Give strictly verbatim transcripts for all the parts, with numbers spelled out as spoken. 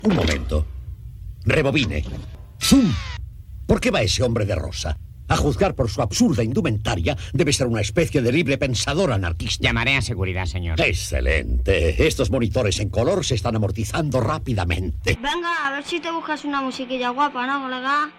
Un momento. Rebobine. ¡Zoom! ¿Por qué va ese hombre de rosa? A juzgar por su absurda indumentaria, debe ser una especie de libre pensador anarquista. Llamaré a seguridad, señor. Excelente. Estos monitores en color se están amortizando rápidamente. Venga, a ver si te buscas una musiquilla guapa, ¿no, colega?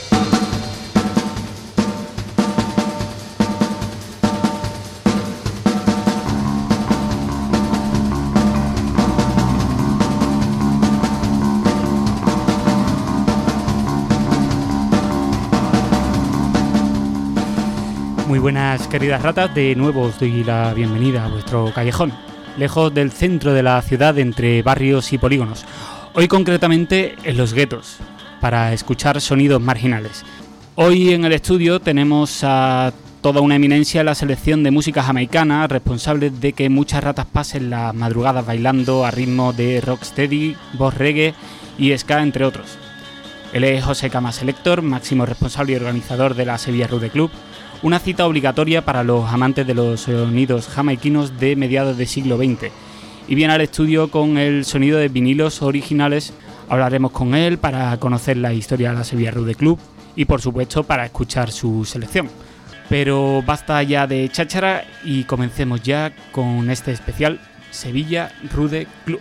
Muy buenas, queridas ratas, de nuevo os doy la bienvenida a vuestro callejón, lejos del centro de la ciudad, entre barrios y polígonos. Hoy concretamente en los guetos, para escuchar sonidos marginales. Hoy en el estudio tenemos a toda una eminencia en la selección de música jamaicana, responsables de que muchas ratas pasen las madrugadas bailando a ritmo de rocksteady, boss reggae y ska, entre otros. Él es José Cama Selector, máximo responsable y organizador de la Sevilla Rude Club, una cita obligatoria para los amantes de los sonidos jamaiquinos de mediados del siglo veinte. Y viene al estudio con el sonido de vinilos originales. Hablaremos con él para conocer la historia de la Sevilla Rude Club y, por supuesto, para escuchar su selección. Pero basta ya de cháchara y comencemos ya con este especial Sevilla Rude Club.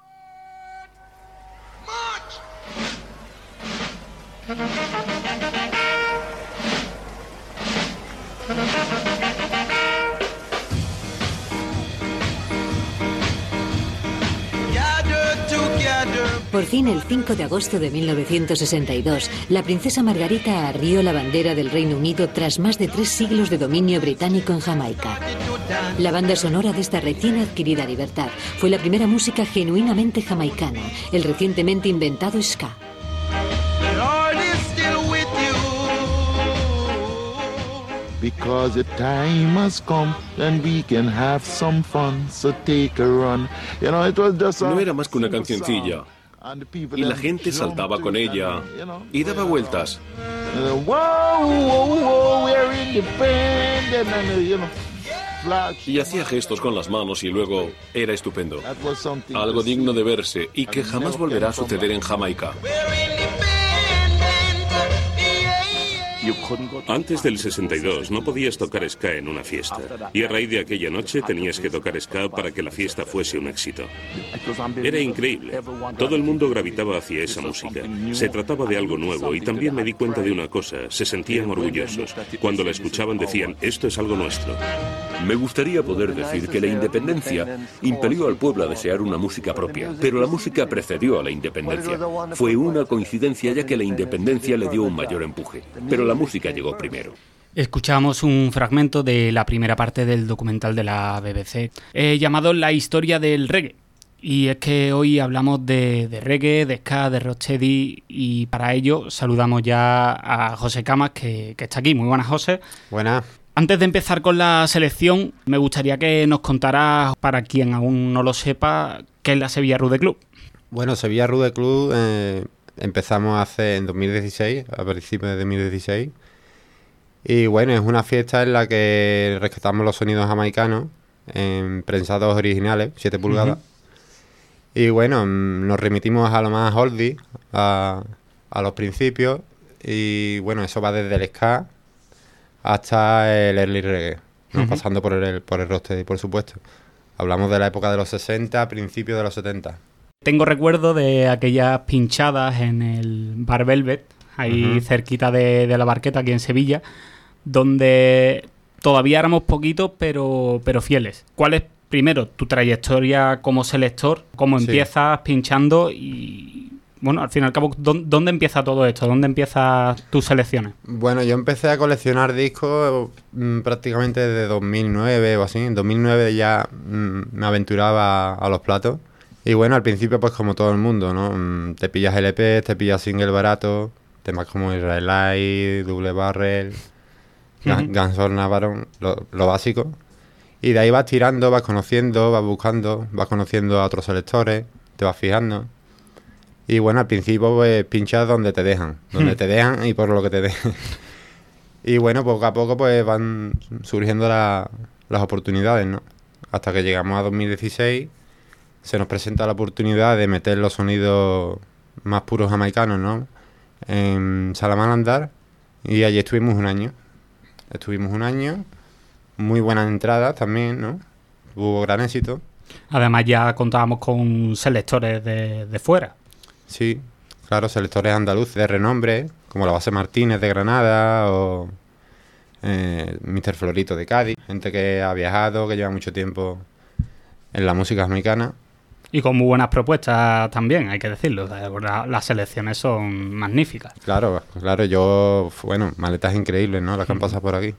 Por fin, el cinco de agosto de mil novecientos sesenta y dos, la princesa Margarita arrió la bandera del Reino Unido tras más de tres siglos de dominio británico en Jamaica. La banda sonora de esta recién adquirida libertad fue la primera música genuinamente jamaicana, el recientemente inventado ska. Because the time has come and we can have some fun, so take a run. You know, it was just a no era más que una cancioncilla. Y la gente saltaba con ella y daba vueltas. Y hacía gestos con las manos y luego era estupendo. Algo digno de verse y que jamás volverá a suceder en Jamaica. Antes del sesenta y dos no podías tocar ska en una fiesta, y a raíz de aquella noche tenías que tocar ska para que la fiesta fuese un éxito. Era increíble. Todo el mundo gravitaba hacia esa música. Se trataba de algo nuevo, y también me di cuenta de una cosa: se sentían orgullosos. Cuando la escuchaban decían, esto es algo nuestro. Me gustaría poder decir que la independencia impelió al pueblo a desear una música propia, pero la música precedió a la independencia. Fue una coincidencia, ya que la independencia le dio un mayor empuje, pero la música llegó primero. Escuchamos un fragmento de la primera parte del documental de la B B C, eh, llamado La historia del reggae. Y es que hoy hablamos de, de reggae, de ska, de rocksteady, y para ello saludamos ya a José Camas, que, que está aquí. Muy buenas, José. Buenas. Antes de empezar con la selección, me gustaría que nos contaras, para quien aún no lo sepa, qué es la Sevilla Rude Club. Bueno, Sevilla Rude Club eh, empezamos hace en dos mil dieciséis, a principios de dos mil dieciséis. Y bueno, es una fiesta en la que rescatamos los sonidos jamaicanos en prensados originales, siete pulgadas. Uh-huh. Y bueno, nos remitimos a lo más oldie, a, a los principios. Y bueno, eso va desde el ska hasta el early reggae, ¿no? Uh-huh. Pasando por el, por el rocksteady, por supuesto. Hablamos de la época de los sesenta, principios de los setenta. Tengo recuerdo de aquellas pinchadas en el Bar Velvet, ahí uh-huh. cerquita de, de la Barqueta, aquí en Sevilla, donde todavía éramos poquitos, pero, pero fieles. ¿Cuál es, primero, tu trayectoria como selector? ¿Cómo sí. empiezas pinchando? Y, bueno, al fin y al cabo, ¿dónde empieza todo esto? ¿Dónde empiezan tus selecciones? Bueno, yo empecé a coleccionar discos mmm, prácticamente desde dos mil nueve o así. En dos mil nueve ya mmm, me aventuraba a, a los platos. Y bueno, al principio, pues como todo el mundo, ¿no? Te pillas L P, te pillas single barato, temas como Israel Light, Double Barrel, uh-huh. Guns N' Navarone, lo, lo básico. Y de ahí vas tirando, vas conociendo, vas buscando, vas conociendo a otros selectores, te vas fijando. Y bueno, al principio pues pinchas donde te dejan, donde uh-huh. te dejan y por lo que te dejan. Y bueno, poco a poco pues van surgiendo la, las oportunidades, ¿no? Hasta que llegamos a dos mil dieciséis... se nos presenta la oportunidad de meter los sonidos más puros jamaicanos, ¿no? En Salamalandar, y allí estuvimos un año. Estuvimos un año, muy buenas entradas también, ¿no? Hubo gran éxito. Además ya contábamos con selectores de, de fuera. Sí, claro, selectores andaluces de renombre, como la Base Martínez de Granada o eh, míster Florito de Cádiz. Gente que ha viajado, que lleva mucho tiempo en la música jamaicana. Y con muy buenas propuestas también, hay que decirlo. La, las selecciones son magníficas. Claro, claro, yo, bueno, maletas increíbles, ¿no? Las que han pasado por aquí.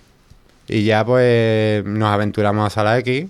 Y ya pues nos aventuramos a Sala X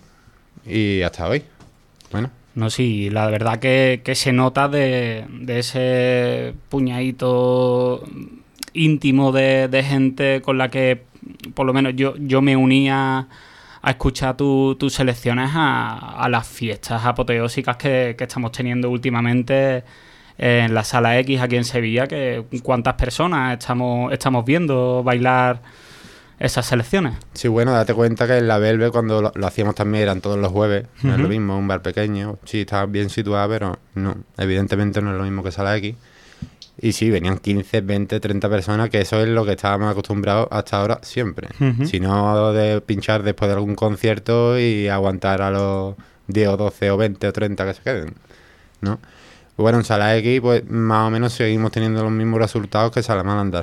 y hasta hoy. Bueno. No, sí, la verdad que, que se nota de, de ese puñadito íntimo de, de gente con la que por lo menos yo, yo me unía a escuchar tus tu selecciones a, a las fiestas apoteósicas que, que estamos teniendo últimamente en la Sala X aquí en Sevilla, que cuántas personas estamos, estamos viendo bailar esas selecciones. Sí, bueno, date cuenta que en la Belve cuando lo, lo hacíamos también eran todos los jueves, no uh-huh. es lo mismo, un bar pequeño, sí, estaba bien situado, pero no, evidentemente no es lo mismo que Sala X. Y sí, venían quince, veinte, treinta personas, que eso es lo que estábamos acostumbrados hasta ahora siempre. Uh-huh. Si no de pinchar después de algún concierto y aguantar a los diez o doce o veinte o treinta que se queden, ¿no? Bueno, en Sala X, pues más o menos seguimos teniendo los mismos resultados que Salamalandar.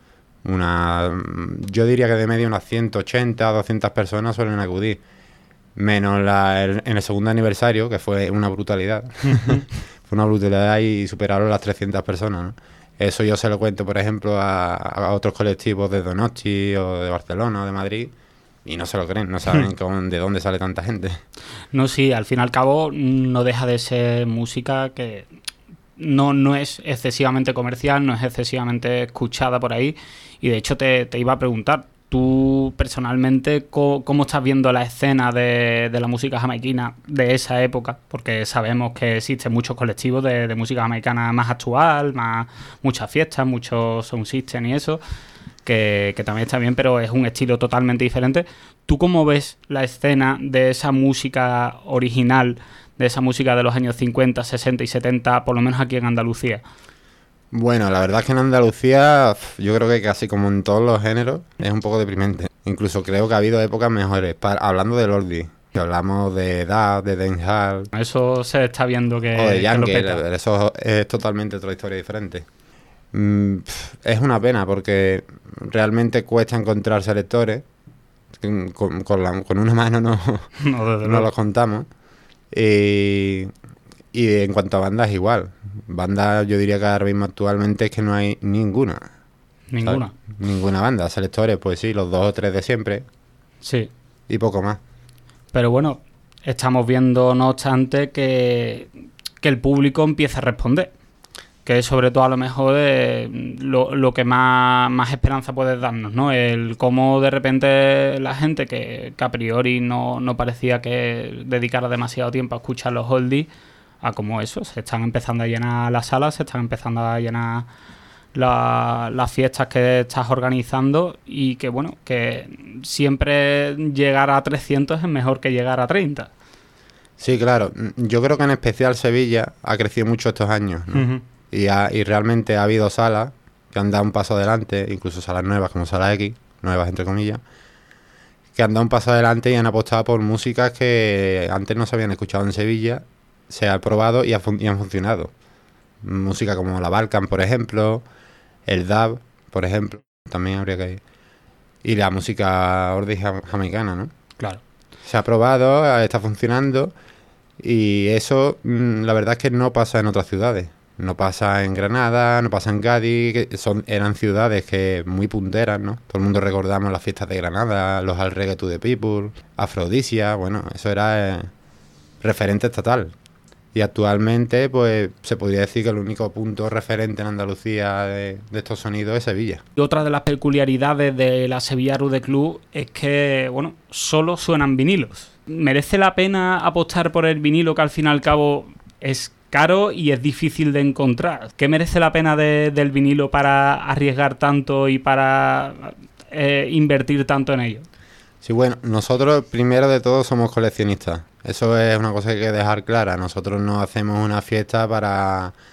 Una, yo diría que de media unas ciento ochenta a doscientas personas suelen acudir. Menos la, el, en el segundo aniversario, que fue una brutalidad. Uh-huh. Fue una brutalidad y superaron las trescientas personas, ¿no? Eso yo se lo cuento, por ejemplo, a, a otros colectivos de Donosti o de Barcelona o de Madrid y no se lo creen, no saben con, de dónde sale tanta gente. No, sí, al fin y al cabo no deja de ser música que no, no es excesivamente comercial, no es excesivamente escuchada por ahí y de hecho te, te iba a preguntar, tú personalmente, ¿cómo, cómo estás viendo la escena de, de la música jamaiquina de esa época? Porque sabemos que existen muchos colectivos de, de música jamaicana más actual, más muchas fiestas, muchos sound system y eso, que, que también está bien, pero es un estilo totalmente diferente. ¿Tú cómo ves la escena de esa música original, de esa música de los años cincuenta, sesenta y setenta, por lo menos aquí en Andalucía? Bueno, la verdad es que en Andalucía, yo creo que casi como en todos los géneros, es un poco deprimente. Incluso creo que ha habido épocas mejores. Para, hablando del oldie, que hablamos de dub, de dancehall. Eso se está viendo que... O de yankee, eso es totalmente otra historia diferente. Mm, es una pena porque realmente cuesta encontrar selectores. Con, con, la, con una mano no, no, no los contamos. Y... Y en cuanto a bandas, igual. Bandas, yo diría que ahora mismo actualmente es que no hay ninguna. ¿Ninguna? ¿Sabes? Ninguna banda. Selectores, pues sí, los dos o tres de siempre. Sí. Y poco más. Pero bueno, estamos viendo, no obstante, que, que el público empieza a responder. Que es sobre todo a lo mejor eh, lo, lo que más, más esperanza puede darnos, ¿no? El cómo de repente la gente que, que a priori no, no parecía que dedicara demasiado tiempo a escuchar los oldies, a como eso, se están empezando a llenar las salas, se están empezando a llenar la, las fiestas que estás organizando y que, bueno, que siempre llegar a trescientos es mejor que llegar a treinta. Sí, claro. Yo creo que en especial Sevilla ha crecido mucho estos años, ¿no? Uh-huh. y, ha, y realmente ha habido salas que han dado un paso adelante, incluso salas nuevas como Sala X, nuevas entre comillas, que han dado un paso adelante y han apostado por músicas que antes no se habían escuchado en Sevilla. Se ha probado y, ha fun- y han funcionado. Música como la Balkan, por ejemplo, el dub, por ejemplo, también habría que ir. Y la música oldie jam- jamaicana, ¿no? Claro. Se ha probado, está funcionando y eso, mmm, la verdad es que no pasa en otras ciudades. No pasa en Granada, no pasa en Cádiz, que son, eran ciudades que muy punteras, ¿no? Todo el mundo recordamos las fiestas de Granada, los Al Reggae to the People, Afrodisia, bueno, eso era eh, referente estatal. Y actualmente, pues, se podría decir que el único punto referente en Andalucía de, de estos sonidos es Sevilla. Y otra de las peculiaridades de la Sevilla Rude Club es que, bueno, solo suenan vinilos. ¿Merece la pena apostar por el vinilo que al fin y al cabo es caro y es difícil de encontrar? ¿Qué merece la pena de, del vinilo para arriesgar tanto y para eh, invertir tanto en ello? Sí, bueno, nosotros primero de todo somos coleccionistas. Eso es una cosa que hay que dejar clara. Nosotros no hacemos una fiesta para,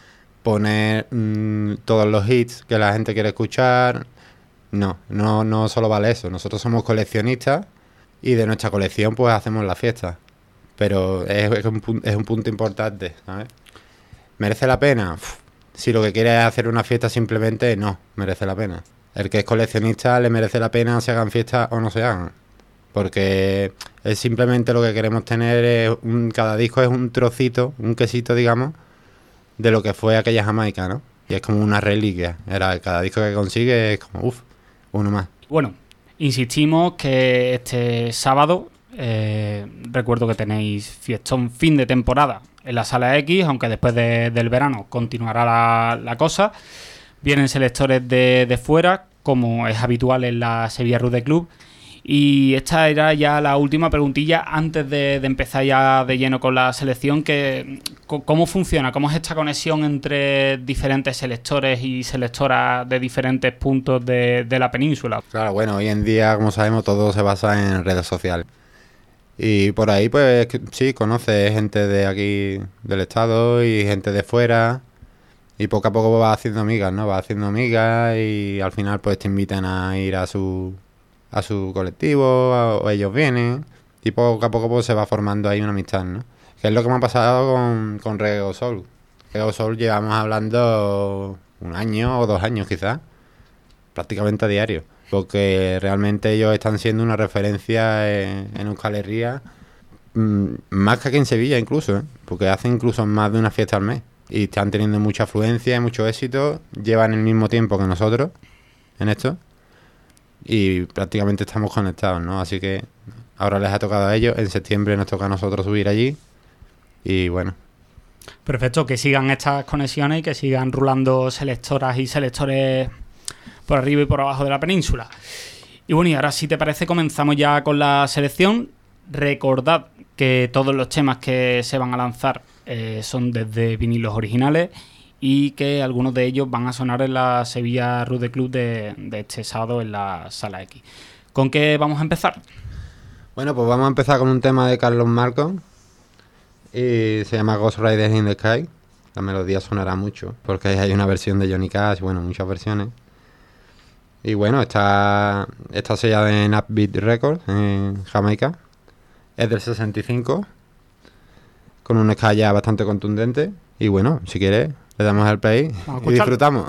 poner mmm, todos los hits que la gente quiere escuchar. No, no, no solo vale eso. Nosotros somos coleccionistas y de nuestra colección pues hacemos la fiesta. Pero es, es, un, es un punto importante, ¿sabes? ¿Merece la pena? Uf, si lo que quiere es hacer una fiesta simplemente, no, merece la pena. El que es coleccionista le merece la pena se hagan fiestas o no se hagan. Porque es simplemente lo que queremos tener, es un, cada disco es un trocito, un quesito, digamos, de lo que fue aquella Jamaica, ¿no? Y es como una reliquia. Era cada disco que consigue es como, uff, uno más. Bueno, insistimos que este sábado, eh, recuerdo que tenéis fiestón fin de temporada en la Sala X, aunque después de, del verano continuará la, la cosa. Vienen selectores de, de fuera, como es habitual en la Sevilla Rude Club. Y esta era ya la última preguntilla antes de, de empezar ya de lleno con la selección, que ¿cómo funciona? ¿Cómo es esta conexión entre diferentes selectores y selectoras de diferentes puntos de, de la península? Claro, bueno, hoy en día, como sabemos, todo se basa en redes sociales. Y por ahí, pues, sí, conoces gente de aquí, del estado, y gente de fuera, y poco a poco vas haciendo amigas, ¿no? Vas haciendo amigas y al final, pues, te invitan a ir a su... a su colectivo, a, o ellos vienen, y poco a poco pues, se va formando ahí una amistad, ¿no? Que es lo que me ha pasado con, con Reggae Soul. Reggae Soul llevamos hablando un año o dos años quizás, prácticamente a diario, porque realmente ellos están siendo una referencia en, en Euskal Herria, mmm, más que aquí en Sevilla incluso, ¿eh? Porque hacen incluso más de una fiesta al mes, y están teniendo mucha afluencia y mucho éxito, llevan el mismo tiempo que nosotros en esto, y prácticamente estamos conectados, ¿no? Así que ahora les ha tocado a ellos, en septiembre nos toca a nosotros subir allí y bueno. Perfecto, que sigan estas conexiones y que sigan rulando selectoras y selectores por arriba y por abajo de la península. Y bueno, y ahora si te parece comenzamos ya con la selección. Recordad que todos los temas que se van a lanzar eh, son desde vinilos originales y que algunos de ellos van a sonar en la Sevilla Rude Club de, de este sábado en la Sala X. ¿Con qué vamos a empezar? Bueno, pues vamos a empezar con un tema de Carlos Malcolm y se llama Ghost Riders in the Sky. La melodía sonará mucho porque hay una versión de Johnny Cash, bueno, muchas versiones. Y bueno, está, está sellada en Upbeat Records en Jamaica. Es del sesenta y cinco, con un ska ya bastante contundente. Y bueno, si quieres, le damos al play y disfrutamos.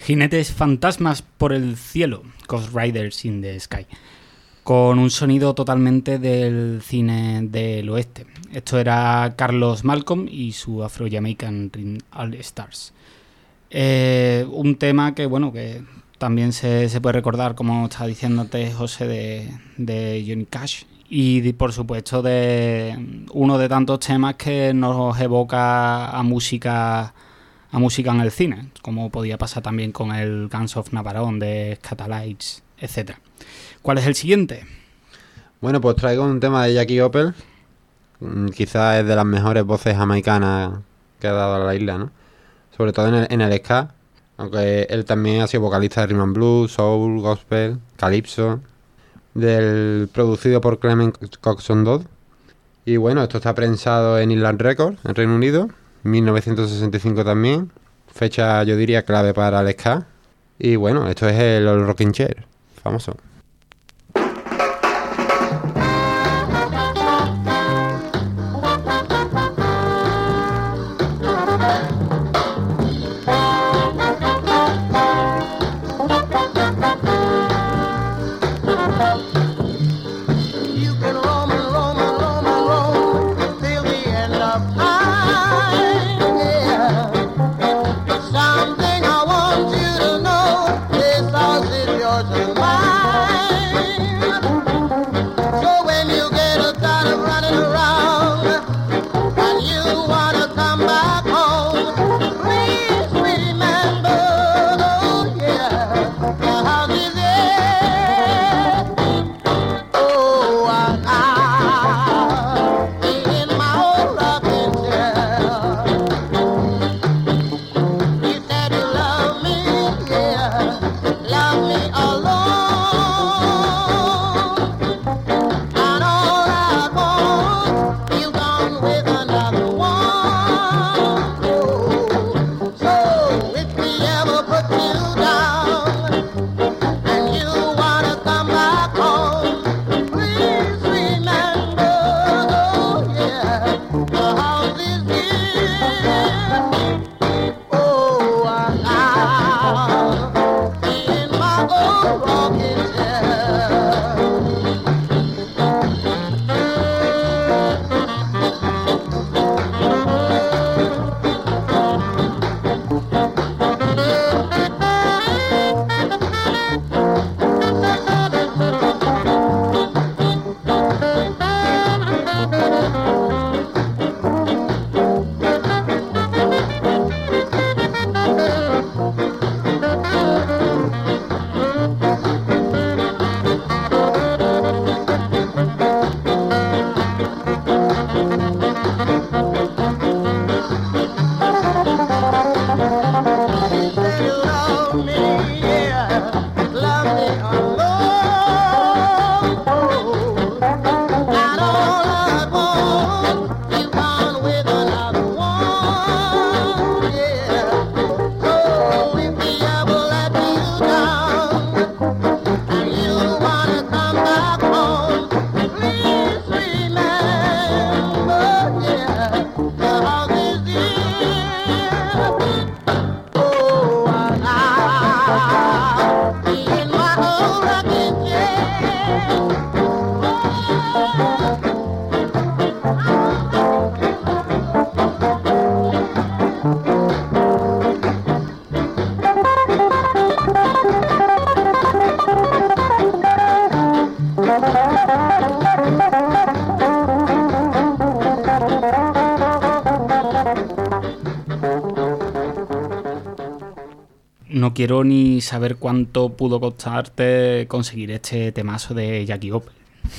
Jinetes fantasmas por el cielo, Ghost Riders in the Sky, con un sonido totalmente del cine del oeste. Esto era Carlos Malcolm y su Afro-Jamaican Ring All Stars. Eh, un tema que, bueno, que también se, se puede recordar, como estaba diciéndote José, de, de Johnny Cash. Y de, por supuesto de uno de tantos temas que nos evoca a música a música en el cine, como podía pasar también con el Guns of Navarone de Scatalites, etcétera. ¿Cuál es el siguiente? Bueno, pues traigo un tema de Jackie Opel, quizás es de las mejores voces jamaicanas que ha dado a la isla, ¿no? Sobre todo en el, en el ska, aunque él también ha sido vocalista de rhythm and blues, soul, gospel, calypso, del producido por Clement Coxon Dodd. Y bueno, esto está prensado en Island Records, en Reino Unido, mil novecientos sesenta y cinco también, fecha yo diría clave para el ska. Y bueno, esto es el Old Rocking Chair, famoso. No quiero ni saber cuánto pudo costarte conseguir este temazo de Jackie Opel.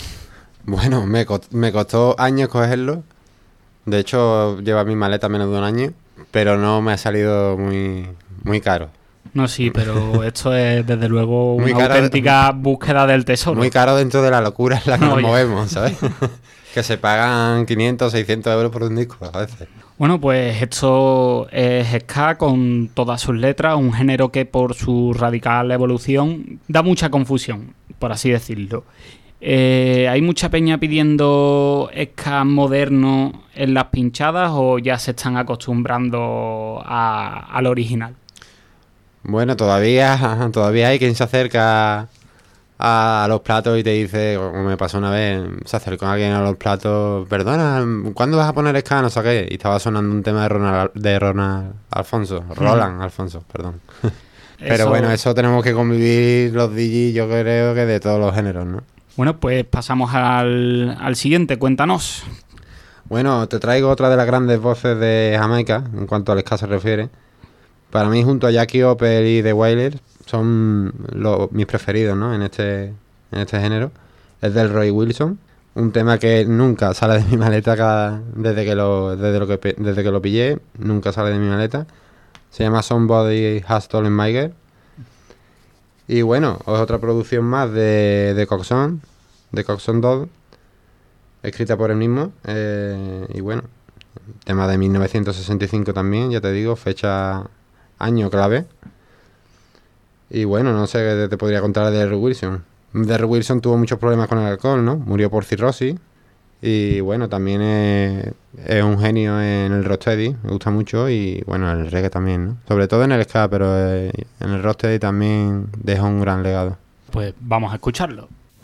Bueno, me costó, me costó años cogerlo. De hecho, lleva mi maleta menos de un año, pero no me ha salido muy, muy caro. No, sí, pero esto es desde luego una muy caro, auténtica búsqueda del tesoro. Muy caro dentro de la locura en la que no, nos ya. movemos, ¿sabes? Que se pagan quinientos, seiscientos euros por un disco a veces. Bueno, pues esto es ska con todas sus letras, un género que por su radical evolución da mucha confusión, por así decirlo. Eh, ¿Hay mucha peña pidiendo ska moderno en las pinchadas o ya se están acostumbrando a, al original? Bueno, todavía, todavía hay quien se acerca a, a los platos y te dice, como me pasó una vez, se acercó alguien a los platos, perdona, ¿cuándo vas a poner ska? No sé qué. Y estaba sonando un tema de Ronald, de Ronald Alfonso, Roland Alfonso, perdón. Pero eso... bueno, eso tenemos que convivir los D Js, yo creo que de todos los géneros, ¿no? Bueno, pues pasamos al, al siguiente, cuéntanos. Bueno, te traigo otra de las grandes voces de Jamaica, en cuanto al ska se refiere. Para mí, junto a Jackie Opel y The Wailers, son los, mis preferidos, ¿no? En este, en este género. Es del Roy Wilson, un tema que nunca sale de mi maleta cada, desde, que lo, desde, lo que, desde que lo pillé, nunca sale de mi maleta. Se llama Somebody Has Stolen My Girl. Y bueno, es otra producción más de, de Coxsone, de Coxsone Dodd, escrita por él mismo. Eh, y bueno, tema de mil novecientos sesenta y cinco también, ya te digo, fecha, año clave. Y bueno, no sé qué te podría contar de Derry Wilson. Derry Wilson tuvo muchos problemas con el alcohol, ¿no? Murió por cirrosis. Y bueno, también es, es un genio en el rocksteady, me gusta mucho, y bueno, en el reggae también, ¿no? Sobre todo en el ska, pero en el rocksteady también deja un gran legado. Pues vamos a escucharlo.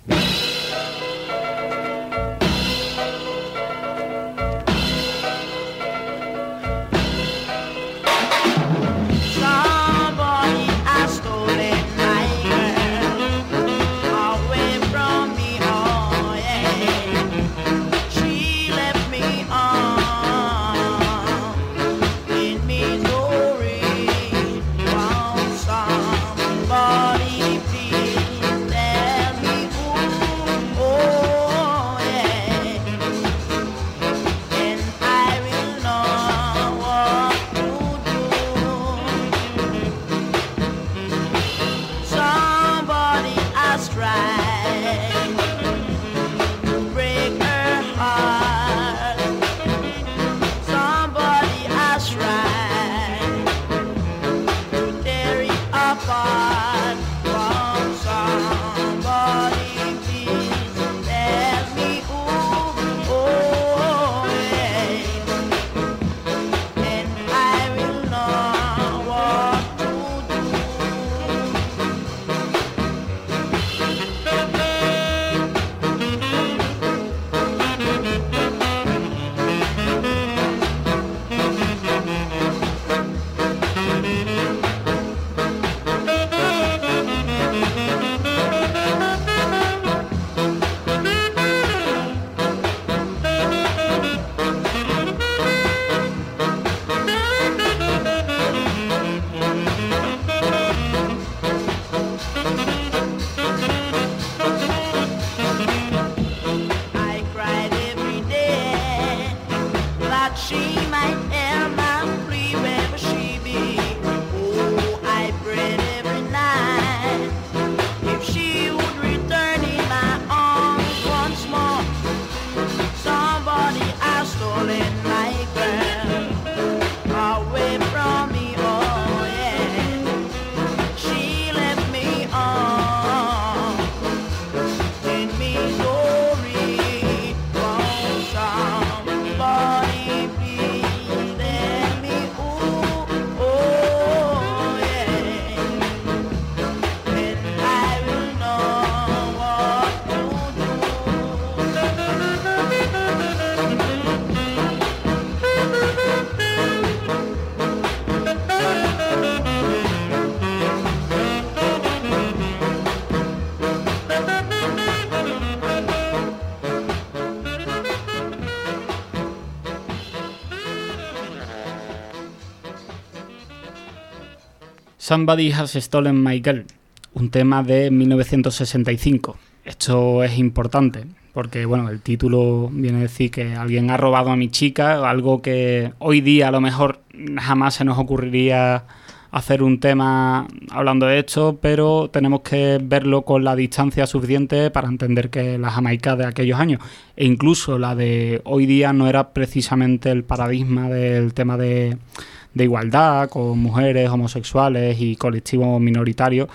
Somebody Has Stolen My Girl, un tema de mil novecientos sesenta y cinco. Esto es importante porque, bueno, el título viene a decir que alguien ha robado a mi chica, algo que hoy día a lo mejor jamás se nos ocurriría hacer un tema hablando de esto, pero tenemos que verlo con la distancia suficiente para entender que la Jamaica de aquellos años, e incluso la de hoy día, no era precisamente el paradigma del tema de... de igualdad con mujeres, homosexuales y colectivos minoritarios,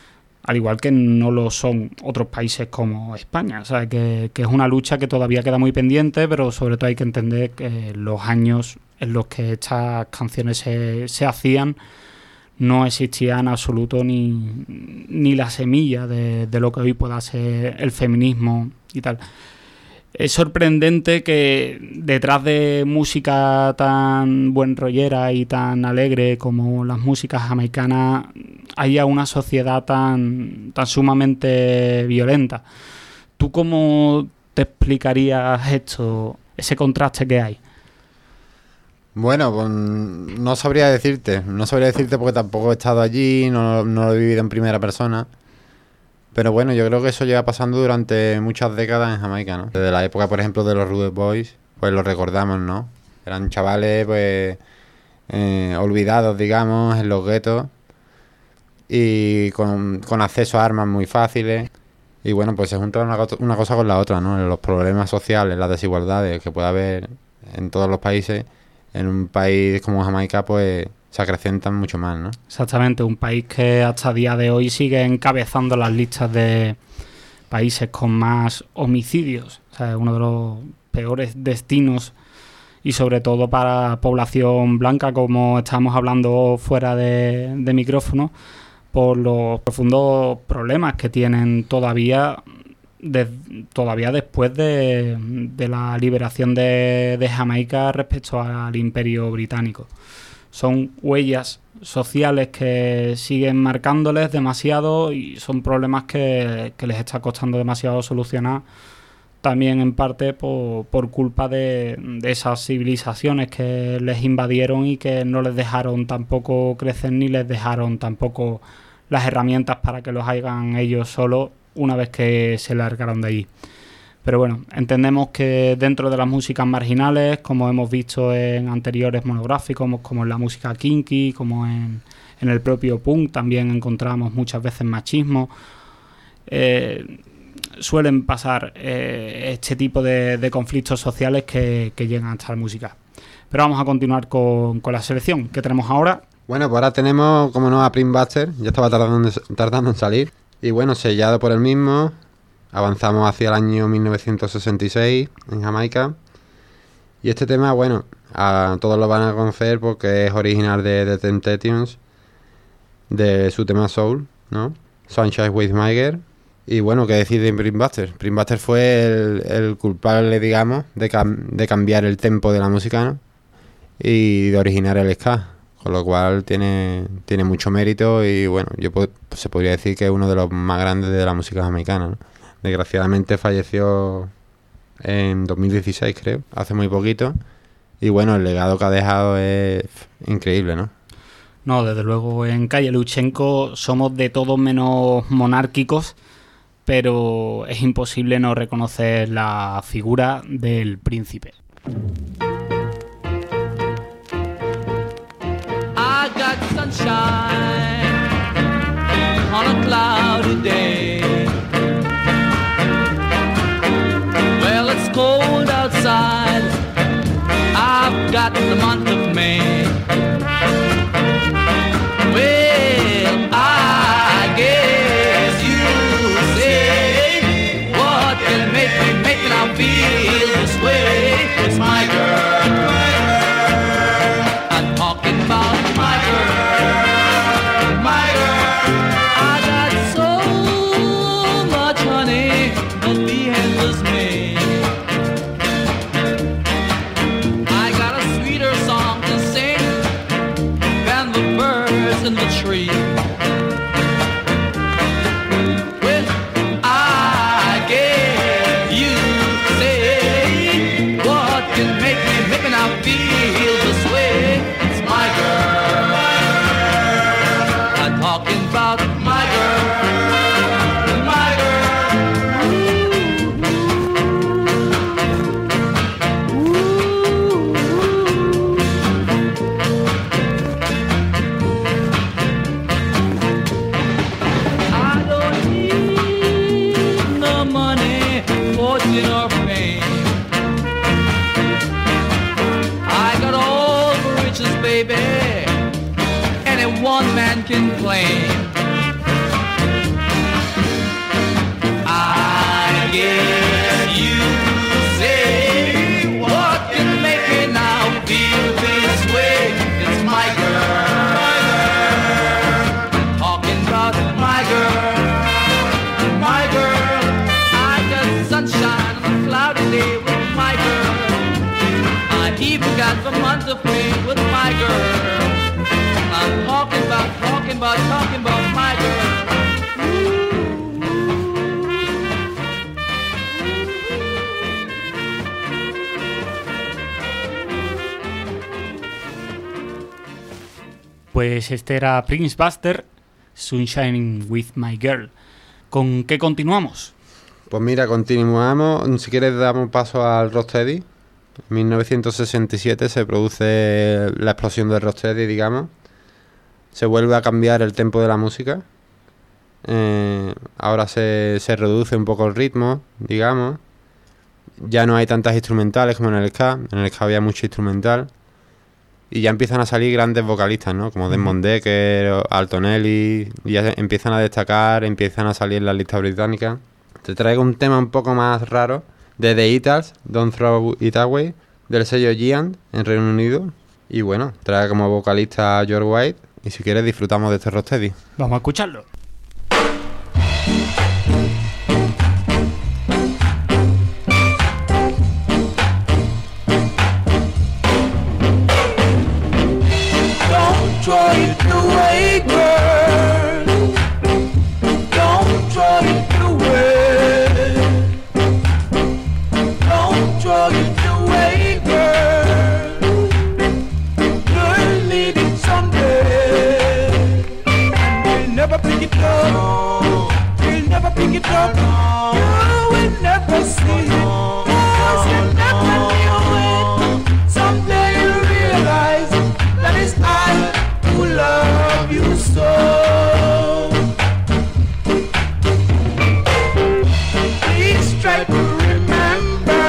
al igual que no lo son otros países como España. O sea, que, que es una lucha que todavía queda muy pendiente, pero sobre todo hay que entender que los años en los que estas canciones se, se hacían no existía en absoluto ni, ni la semilla de, de lo que hoy pueda ser el feminismo y tal. Es sorprendente que detrás de música tan buen rollera y tan alegre como las músicas jamaicanas haya una sociedad tan, tan sumamente violenta. ¿Tú cómo te explicarías esto, ese contraste que hay? Bueno, pues no sabría decirte, no sabría decirte porque tampoco he estado allí, no, no lo he vivido en primera persona. Pero bueno, yo creo que eso lleva pasando durante muchas décadas en Jamaica, ¿no? Desde la época, por ejemplo, de los Rude Boys, pues lo recordamos, ¿no? Eran chavales, pues, eh, olvidados, digamos, en los guetos y con, con acceso a armas muy fáciles. Y bueno, pues se junta una, una cosa con la otra, ¿no? Los problemas sociales, las desigualdades que puede haber en todos los países, en un país como Jamaica, pues se acrecentan mucho más, ¿no? Exactamente, un país que hasta el día de hoy sigue encabezando las listas de países con más homicidios. O sea, es uno de los peores destinos y sobre todo para población blanca, como estamos hablando fuera de, de micrófono, por los profundos problemas que tienen todavía, de, todavía después de, de la liberación de, de Jamaica respecto al Imperio Británico. Son huellas sociales que siguen marcándoles demasiado y son problemas que, que les está costando demasiado solucionar, también en parte por, por culpa de, de esas civilizaciones que les invadieron y que no les dejaron tampoco crecer ni les dejaron tampoco las herramientas para que los hagan ellos solos una vez que se largaron de allí. Pero bueno, entendemos que dentro de las músicas marginales, como hemos visto en anteriores monográficos, como, como en la música kinky, como en, en el propio punk, también encontramos muchas veces machismo. Eh, suelen pasar eh, este tipo de, de conflictos sociales que, que llegan a esta música. Pero vamos a continuar con, con la selección que tenemos ahora. Bueno, pues ahora tenemos, como no, a Prince Buster. Ya estaba tardando, tardando en salir. Y bueno, sellado por el mismo. Avanzamos hacia el año mil novecientos sesenta y seis en Jamaica. Y este tema, bueno, a todos lo van a conocer porque es original de The Temptations, de su tema Soul, ¿no? Sunshine with My Girl. Y bueno, ¿qué decir de Prince Buster? Prince Buster fue el, el culpable, digamos, de, cam- de cambiar el tempo de la música, ¿no? Y de originar el ska. Con lo cual tiene, tiene mucho mérito y bueno, yo po- se podría decir que es uno de los más grandes de la música jamaicana, ¿no? Desgraciadamente falleció en dos mil dieciséis, creo, hace muy poquito. Y bueno, el legado que ha dejado es increíble, ¿no? No, desde luego en Calle Luchenko somos de todos menos monárquicos, pero es imposible no reconocer la figura del príncipe. I got sunshine on a cloudy day. Well, it's cold outside. I've got the month of May. Well, I guess you say, what can make me make me now feel this way? It's my girl, my girl. I'm talking about my girl, my girl. I got soul sunshine on a cloudy day with my girl. I even got some months of free with my girl. I'm talking about, talking about, talking about my girl. Pues este era Prince Buster, Sunshine with My Girl. ¿Con qué continuamos? Pues mira, continuamos. Si quieres damos paso al Rocksteady. En mil novecientos sesenta y siete se produce la explosión del Rocksteady, digamos. Se vuelve a cambiar el tempo de la música. Eh, ahora se, se reduce un poco el ritmo, digamos. Ya no hay tantas instrumentales como en el ska. En el ska había mucho instrumental. Y ya empiezan a salir grandes vocalistas, ¿no? Como Desmond Dekker, Alton Ellis. Ya empiezan a destacar, empiezan a salir en las listas británicas. Te traigo un tema un poco más raro de The Eatles, Don't Throw It Away, del sello Giant en Reino Unido. Y bueno, trae como vocalista a George White. Y si quieres disfrutamos de este Rocksteady. Vamos a escucharlo. Throw it away, girl. Don't throw it away. Don't throw it away, girl. You'll need it someday. And you'll never pick it up. You'll never pick it up. You will never see it. 'Cause you never knew it. Someday you'll realize that it's I who love you so. Please try to remember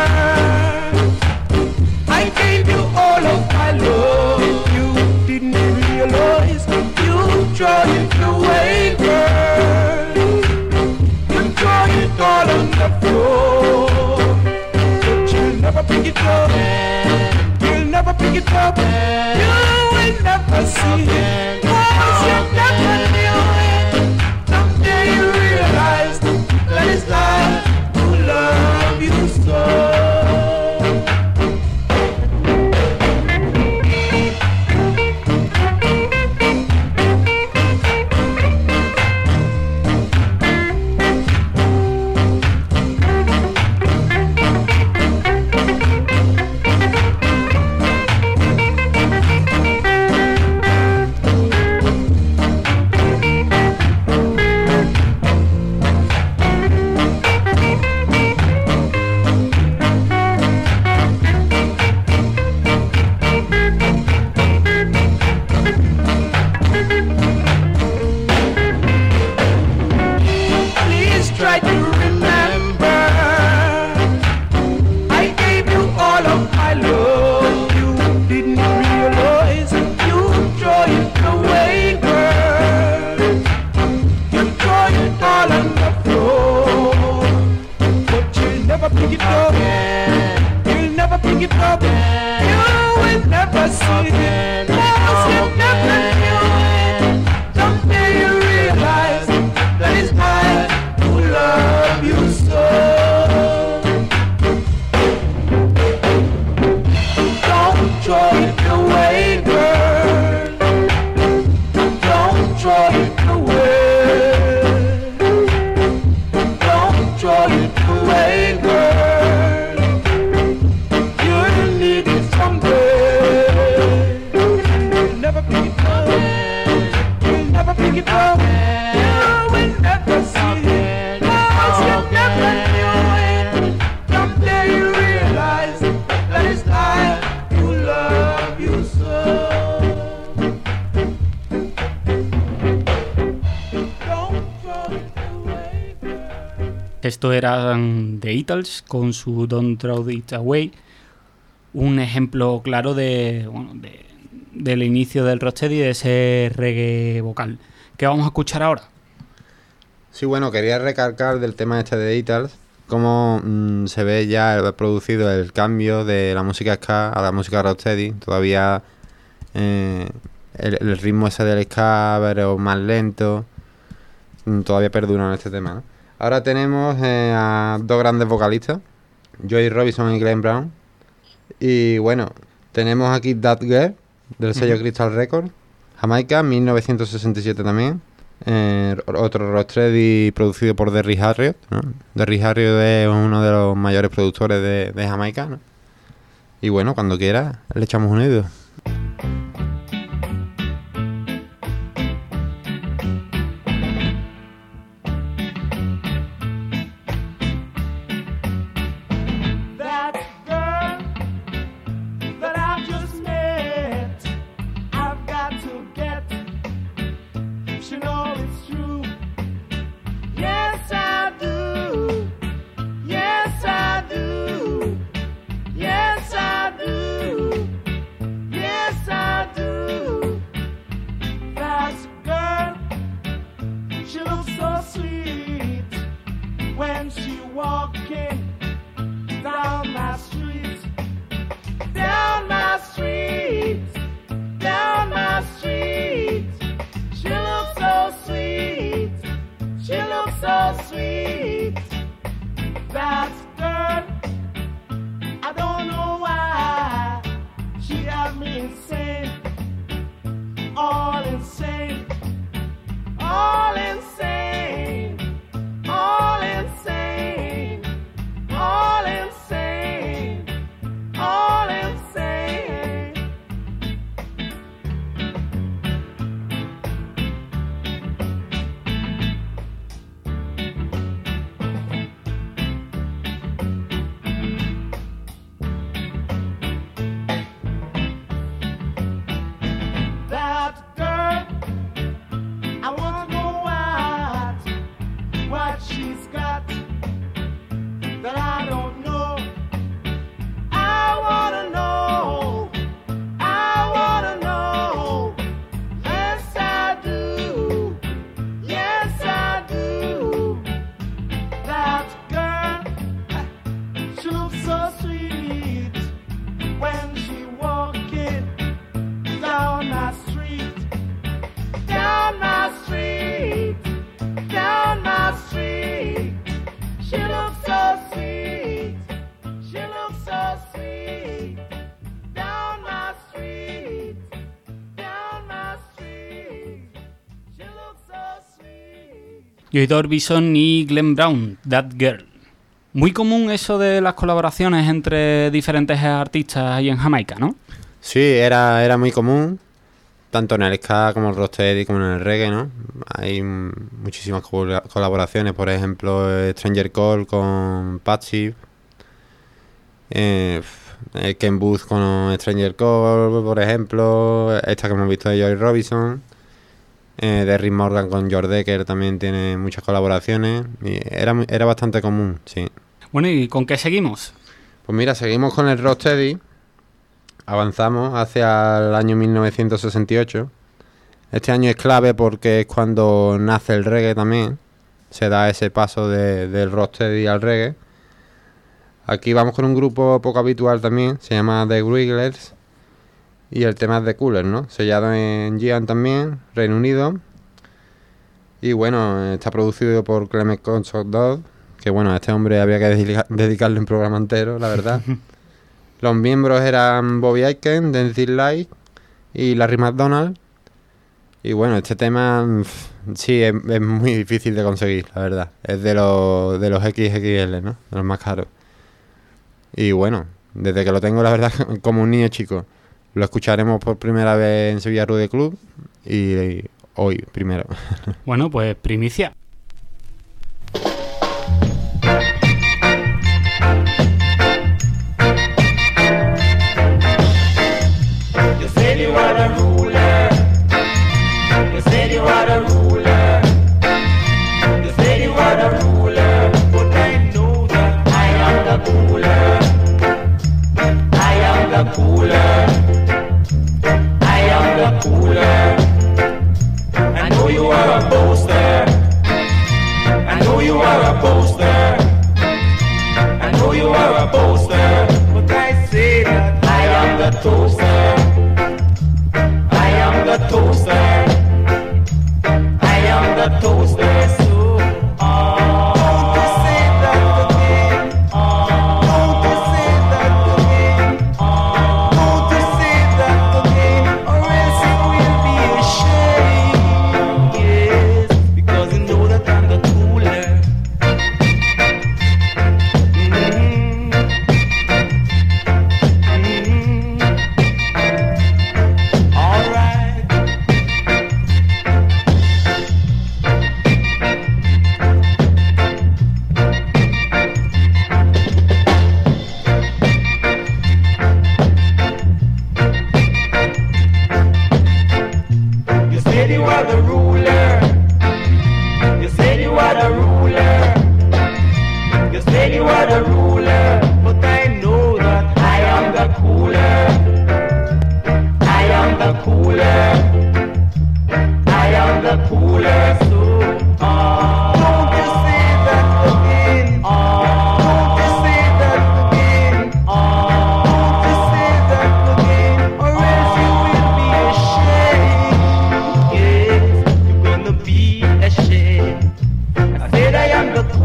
I gave you all of my love. You didn't realize you throw it away, girl. You throw it all on the floor. But you'll never pick it up. You'll never pick it up. You will never see it. 'Cause you never knew it. Someday you realize that it's I who love you so. Esto eran The Eatles con su Don't Throw It Away, un ejemplo claro de, bueno, de del inicio del Rocksteady, de ese reggae vocal. ¿Qué vamos a escuchar ahora? Sí, bueno, quería recalcar del tema este de The Eatles, cómo mmm, se ve ya producido el cambio de la música ska a la música Rocksteady. Todavía eh, el, el ritmo ese del ska, pero más lento, todavía perdura en este tema, ¿no? Ahora tenemos eh, a dos grandes vocalistas, Joey Robinson y Glenn Brown. Y bueno, tenemos aquí That Girl, del sello uh-huh. Crystal Records, Jamaica, mil novecientos sesenta y siete también. Eh, otro rocksteady producido por Derry Harriott, ¿no? Derry Harriott es uno de los mayores productores de, de Jamaica, ¿no? Y bueno, cuando quiera le echamos un oído. Joey Orbison y Glenn Brown, That Girl. Muy común eso de las colaboraciones entre diferentes artistas ahí en Jamaica, ¿no? Sí, era, era muy común, tanto en el ska como en el rocksteady como en el reggae, ¿no? Hay muchísimas col- colaboraciones, por ejemplo, Stranger Call con Patsy, eh, Ken Booth con Stranger Call, por ejemplo, esta que hemos visto de Joey Robinson. Eh, Derrick Morgan con George Decker también tiene muchas colaboraciones y era, era bastante común, sí. Bueno, ¿y con qué seguimos? Pues mira, seguimos con el rocksteady, avanzamos hacia el año mil novecientos sesenta y ocho. Este año es clave porque es cuando nace el reggae también, se da ese paso de, del rocksteady al reggae. Aquí vamos con un grupo poco habitual también, se llama The Wigglers. Y el tema es de Cooler, ¿no? Sellado en Gian también, Reino Unido. Y bueno, está producido por Clement Consort Dodd, que bueno, a este hombre había que dedica- dedicarle un programa entero, la verdad. Los miembros eran Bobby Aiken, Denzel Light y Larry McDonald. Y bueno, este tema pff, sí, es, es muy difícil de conseguir, la verdad. Es de los, de los equis equis ele, ¿no? De los más caros. Y bueno, desde que lo tengo, la verdad, como un niño chico. Lo escucharemos por primera vez en Sevilla Rude Club y, y hoy primero. Bueno, pues primicia. You said you are the ruler. You said you are the ruler. You said you are the ruler. But I know that I am the cooler. I am the cooler. I am the cooler. I know you are a boaster.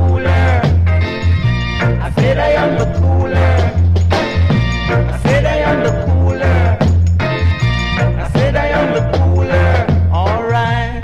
cooler. I said I am the cooler. I said I am the cooler. I said I am the cooler. All right.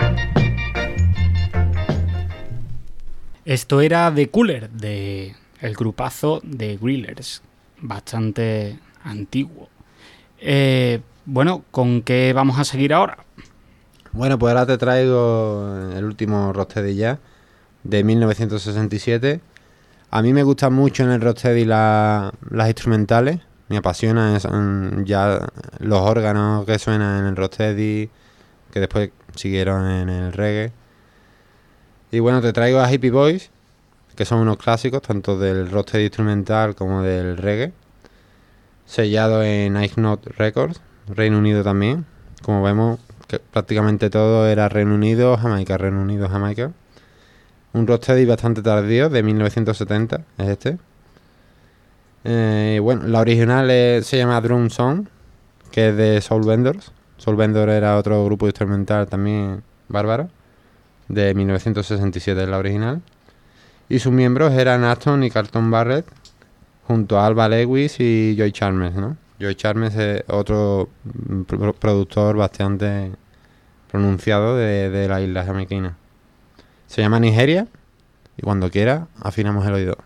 Esto era The Cooler, de el grupazo de Grillers, bastante antiguo. Eh, bueno, ¿con qué vamos a seguir ahora? Bueno, pues ahora te traigo el último Rocksteady ya, de mil novecientos sesenta y siete. A mí me gustan mucho en el Rocksteady la, las instrumentales, me apasionan son ya los órganos que suenan en el Rocksteady, que después siguieron en el reggae. Y bueno, te traigo a Hippie Boys, que son unos clásicos, tanto del Rocksteady instrumental como del reggae, sellado en Ice Note Records, Reino Unido también. Como vemos, que prácticamente todo era Reino Unido, Jamaica, Reino Unido, Jamaica. Un Rocksteady bastante tardío, de mil novecientos setenta, es este. Eh, bueno, la original es, se llama Drum Song, que es de Soul Vendors. Soul Vendors era otro grupo instrumental también bárbaro, de mil novecientos sesenta y siete es la original. Y sus miembros eran Aston y Carlton Barrett, junto a Alva Lewis y Joy Chalmers, ¿no? Joy Chalmers es otro pro- productor bastante pronunciado de, de la isla jamaiquina. Se llama Nigeria y cuando quiera afinamos el oído.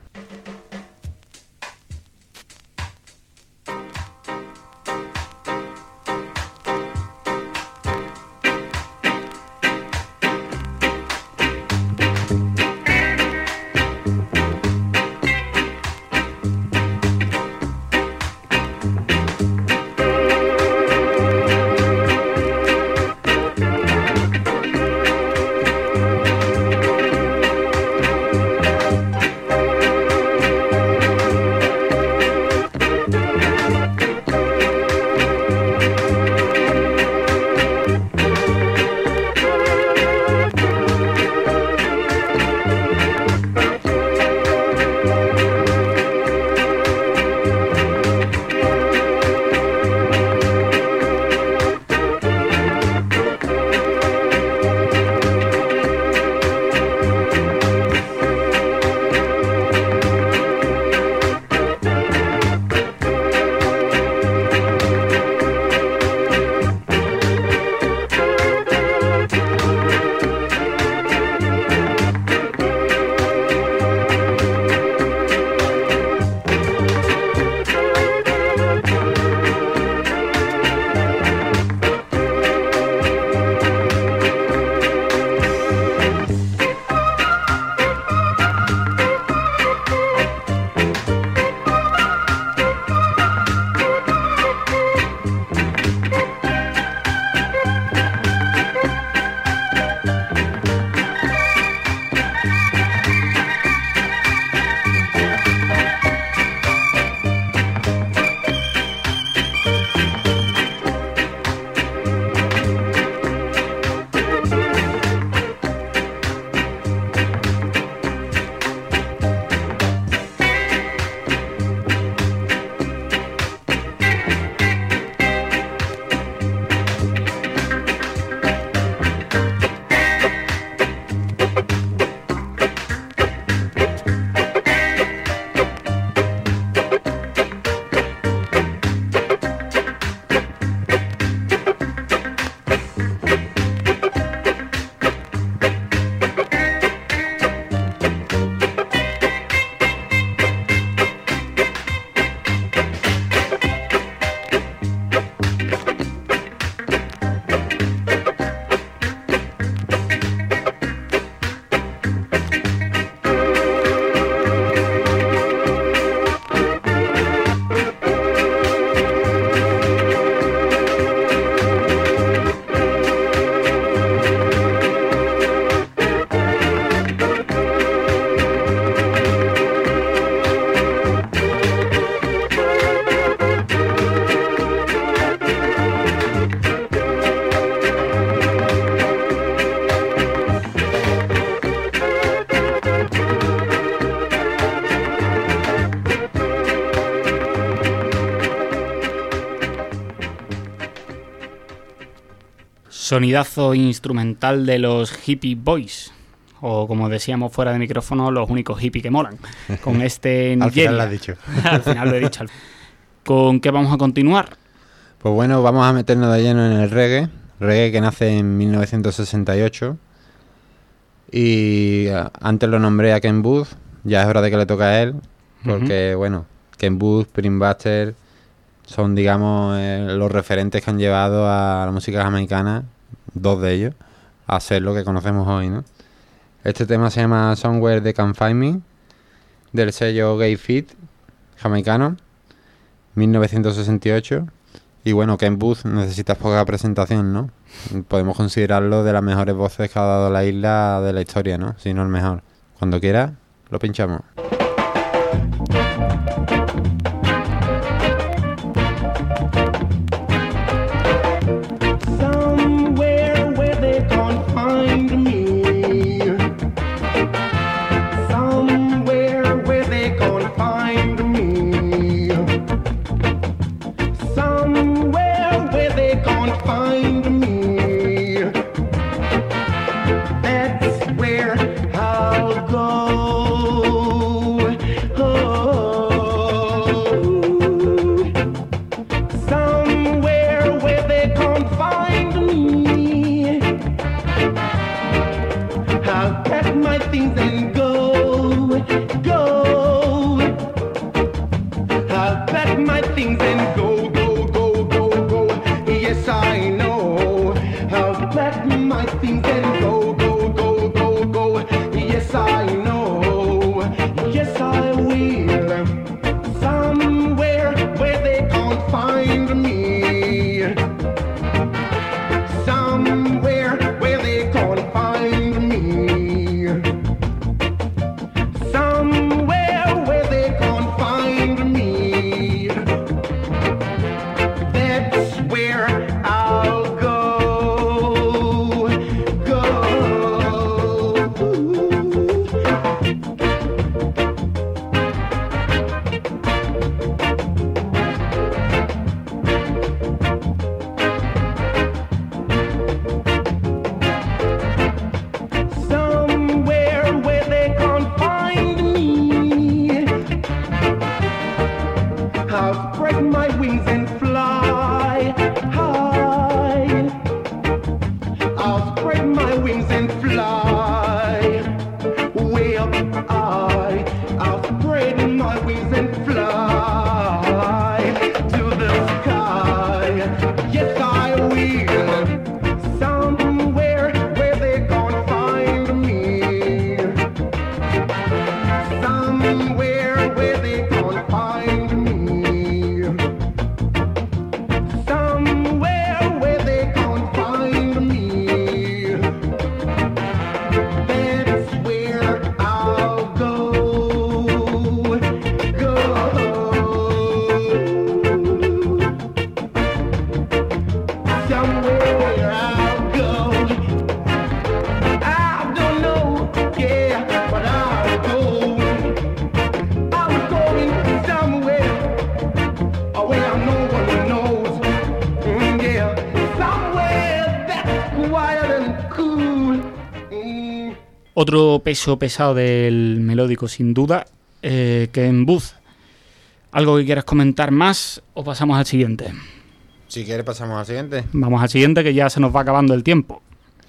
Sonidazo instrumental de los Hippie Boys, o como decíamos fuera de micrófono, los únicos hippies que molan, con este Nigeria. Al final lo has dicho. Al final lo he dicho. ¿Con qué vamos a continuar? Pues bueno, vamos a meternos de lleno en el reggae, reggae que nace en mil novecientos sesenta y ocho, y antes lo nombré a Ken Boothe, ya es hora de que le toque a él, porque uh-huh. bueno, Ken Boothe, Prince Buster son, digamos, eh, los referentes que han llevado a la música jamaicana, dos de ellos, a ser lo que conocemos hoy, ¿no? Este tema se llama Somewhere They Can Find Me, del sello Gay Fit jamaicano, mil novecientos sesenta y ocho. Y bueno, Ken Boothe necesita poca presentación, ¿no? Podemos considerarlo de las mejores voces que ha dado la isla de la historia, ¿no? Si no el mejor. Cuando quiera, lo pinchamos. Otro peso pesado del melódico, sin duda, eh, Ken Boothe. ¿Algo que quieras comentar más o pasamos al siguiente? Si quieres pasamos al siguiente. Vamos al siguiente, que ya se nos va acabando el tiempo.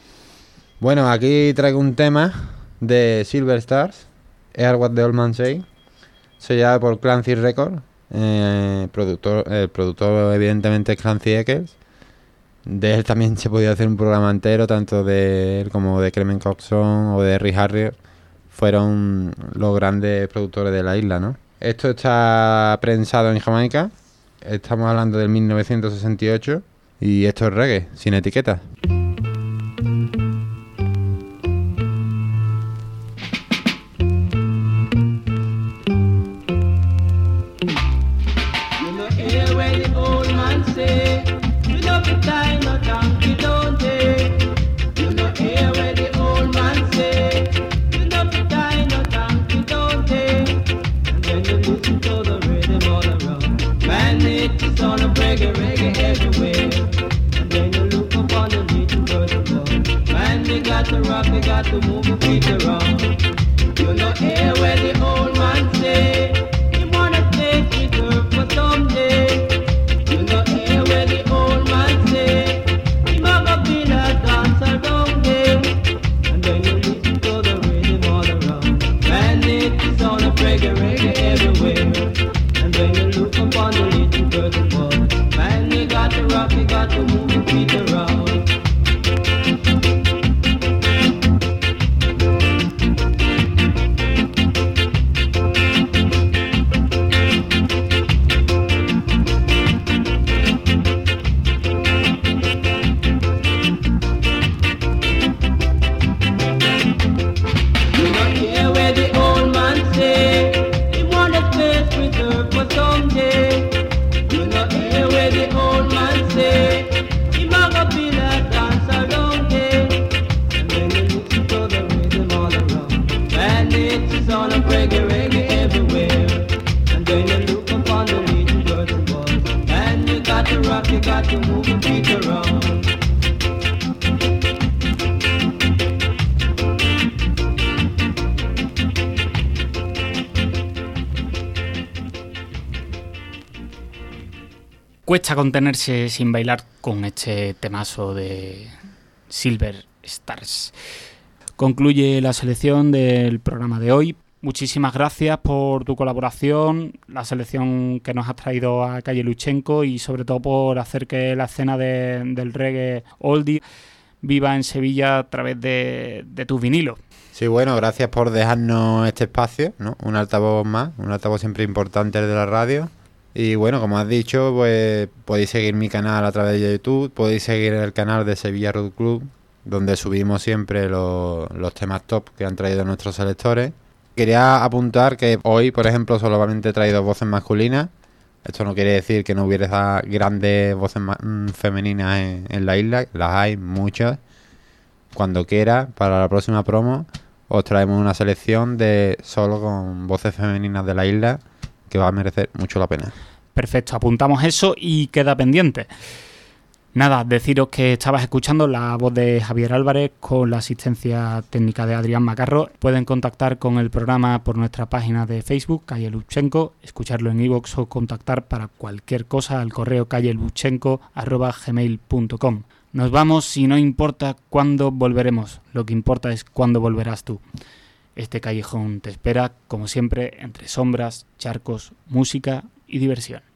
Bueno, aquí traigo un tema de Silver Stars, Hear What the Old Man Say, sellado por Clancy Records. Eh, productor, el productor evidentemente es Clancy Eccles. De él también se podía hacer un programa entero, tanto de él como de Clement Coxon o de Rick Harrier. Fueron los grandes productores de la isla, ¿no? Esto está prensado en Jamaica. Estamos hablando del mil novecientos sesenta y ocho. Y esto es reggae, sin etiquetas. Reggae, reggae everywhere. And then you look upon the little reggae, reggae everywhere. And when you look upon the little dirty boy, man, you got to rock, you got to move your feet around. You got to move your feet around. Cuesta contenerse sin bailar con este temazo de Silver Stars. Concluye la selección del programa de hoy. Muchísimas gracias por tu colaboración, la selección que nos has traído a Calle Luchenko y sobre todo por hacer que la escena de, del reggae oldie viva en Sevilla a través de, de tus vinilos. Sí, bueno, gracias por dejarnos este espacio, ¿no? Un altavoz más, un altavoz siempre importante de la radio. Y bueno, como has dicho, pues podéis seguir mi canal a través de YouTube, podéis seguir el canal de Sevilla Road Club, donde subimos siempre los, los temas top que han traído nuestros selectores. Quería apuntar que hoy, por ejemplo, solamente he traído voces masculinas. Esto no quiere decir que no hubiera grandes voces femeninas en, en la isla. Las hay muchas. Cuando quiera, para la próxima promo, os traemos una selección de solo con voces femeninas de la isla que va a merecer mucho la pena. Perfecto, apuntamos eso y queda pendiente. Nada, deciros que estabas escuchando la voz de Javier Álvarez con la asistencia técnica de Adrián Macarro. Pueden contactar con el programa por nuestra página de Facebook, Calle Luchenko, escucharlo en iVoox o contactar para cualquier cosa al correo calleluchenko arroba gmail punto com. Nos vamos y no importa cuándo volveremos, lo que importa es cuándo volverás tú. Este callejón te espera, como siempre, entre sombras, charcos, música y diversión.